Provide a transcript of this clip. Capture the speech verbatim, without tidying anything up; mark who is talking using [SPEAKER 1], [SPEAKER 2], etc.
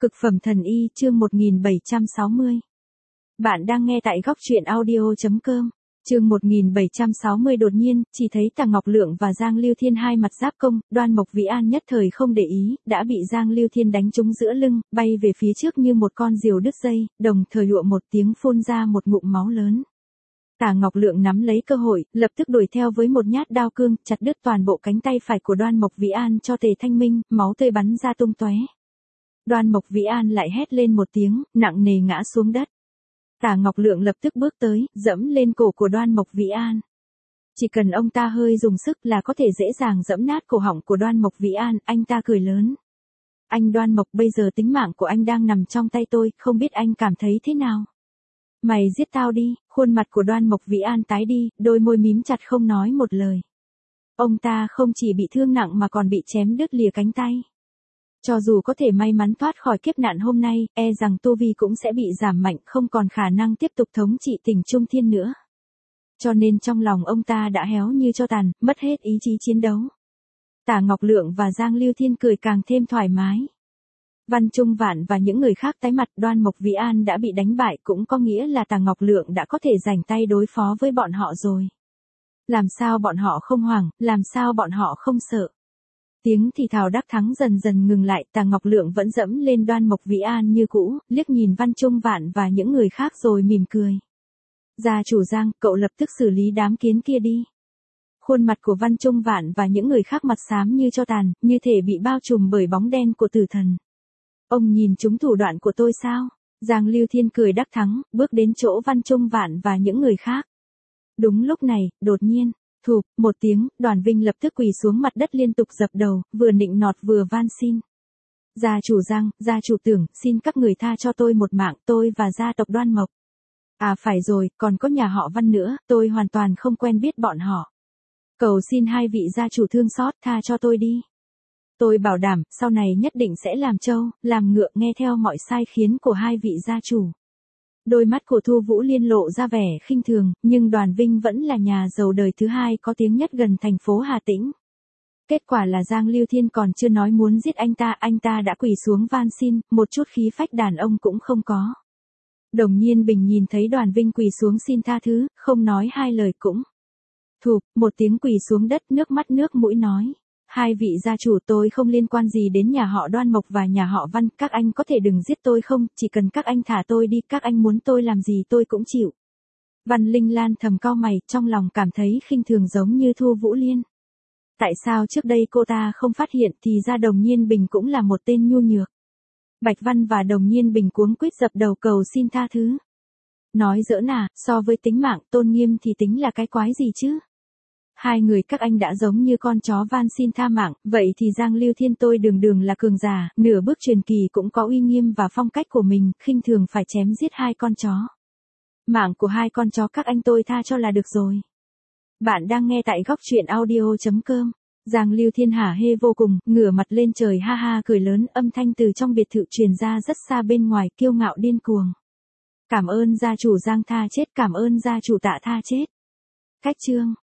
[SPEAKER 1] Cực phẩm thần y chương một nghìn bảy trăm sáu mươi. Bạn đang nghe tại góc truyện audio chấm com. Chương một nghìn bảy trăm sáu mươi đột nhiên, chỉ thấy Tằng Ngọc Lượng và Giang Lưu Thiên hai mặt giáp công, Đoan Mộc Vĩ An nhất thời không để ý, đã bị Giang Lưu Thiên đánh trúng giữa lưng, bay về phía trước như một con diều đứt dây, đồng thời lụa một tiếng phun ra một ngụm máu lớn. Tằng Ngọc Lượng nắm lấy cơ hội, lập tức đuổi theo với một nhát đao cương, chặt đứt toàn bộ cánh tay phải của Đoan Mộc Vĩ An cho Tề Thanh Minh, máu tươi bắn ra tung tóe. Đoan Mộc Vĩ An lại hét lên một tiếng, nặng nề ngã xuống đất. Tằng Ngọc Lượng lập tức bước tới, dẫm lên cổ của Đoan Mộc Vĩ An. Chỉ cần ông ta hơi dùng sức là có thể dễ dàng dẫm nát cổ họng của Đoan Mộc Vĩ An, anh ta cười lớn. Anh Đoan Mộc, bây giờ tính mạng của anh đang nằm trong tay tôi, không biết anh cảm thấy thế nào? Mày giết tao đi, khuôn mặt của Đoan Mộc Vĩ An tái đi, đôi môi mím chặt không nói một lời. Ông ta không chỉ bị thương nặng mà còn bị chém đứt lìa cánh tay. Cho dù có thể may mắn thoát khỏi kiếp nạn hôm nay, e rằng tu vi cũng sẽ bị giảm mạnh, không còn khả năng tiếp tục thống trị tỉnh Trung Thiên nữa. Cho nên trong lòng ông ta đã héo như tro tàn, mất hết ý chí chiến đấu. Tằng Ngọc Lượng và Giang Lưu Thiên cười càng thêm thoải mái. Văn Trung Vạn và những người khác tái mặt, Đoan Mộc Vĩ An đã bị đánh bại, cũng có nghĩa là Tằng Ngọc Lượng đã có thể rảnh tay đối phó với bọn họ rồi. Làm sao bọn họ không hoảng, làm sao bọn họ không sợ. Tiếng thì thào đắc thắng dần dần ngừng lại, Tằng Ngọc Lượng vẫn dẫm lên Đoan Mộc Vĩ An như cũ, liếc nhìn Văn Trung Vạn và những người khác rồi mỉm cười. Gia chủ Giang, cậu lập tức xử lý đám kiến kia đi. Khuôn mặt của Văn Trung Vạn và những người khác mặt xám như tro tàn, như thể bị bao trùm bởi bóng đen của tử thần. Ông nhìn trúng thủ đoạn của tôi sao? Giang Lưu Thiên cười đắc thắng, bước đến chỗ Văn Trung Vạn và những người khác. Đúng lúc này, đột nhiên, thụp, một tiếng, Đoàn Vinh lập tức quỳ xuống mặt đất liên tục dập đầu, vừa nịnh nọt vừa van xin. Gia chủ Giang, gia chủ Tưởng, xin các người tha cho tôi một mạng, tôi và gia tộc Đoan Mộc. À phải rồi, còn có nhà họ Văn nữa, tôi hoàn toàn không quen biết bọn họ. Cầu xin hai vị gia chủ thương xót, tha cho tôi đi. Tôi bảo đảm, sau này nhất định sẽ làm trâu, làm ngựa nghe theo mọi sai khiến của hai vị gia chủ. Đôi mắt của Thu Vũ Liên lộ ra vẻ khinh thường, nhưng Đoàn Vinh vẫn là nhà giàu đời thứ hai có tiếng nhất gần thành phố Hà Tĩnh. Kết quả là Giang Lưu Thiên còn chưa nói muốn giết anh ta, anh ta đã quỳ xuống van xin, một chút khí phách đàn ông cũng không có. Đồng Nhiên Bình nhìn thấy Đoàn Vinh quỳ xuống xin tha thứ, không nói hai lời cũng. Thụp, một tiếng quỳ xuống đất, nước mắt nước mũi nói. Hai vị gia chủ, tôi không liên quan gì đến nhà họ Đoan Mộc và nhà họ Văn, các anh có thể đừng giết tôi không, chỉ cần các anh thả tôi đi, các anh muốn tôi làm gì tôi cũng chịu. Văn Linh Lan thầm cau mày, trong lòng cảm thấy khinh thường giống như Thu Vũ Liên. Tại sao trước đây cô ta không phát hiện, thì ra Đồng Nhiên Bình cũng là một tên nhu nhược. Bạch Văn và Đồng Nhiên Bình cuống quýt dập đầu cầu xin tha thứ. Nói giỡn à, so với tính mạng tôn nghiêm thì tính là cái quái gì chứ? Hai người các anh đã giống như con chó van xin tha mạng, vậy thì Giang Lưu Thiên tôi đường đường là cường giả, nửa bước truyền kỳ cũng có uy nghiêm và phong cách của mình, khinh thường phải chém giết hai con chó. Mạng của hai con chó các anh tôi tha cho là được rồi. Bạn đang nghe tại góc truyện audio chấm com. Giang Lưu Thiên hả hê vô cùng, ngửa mặt lên trời ha ha cười lớn, âm thanh từ trong biệt thự truyền ra rất xa bên ngoài, kiêu ngạo điên cuồng. Cảm ơn gia chủ Giang tha chết, cảm ơn gia chủ Tạ tha chết. Cách chương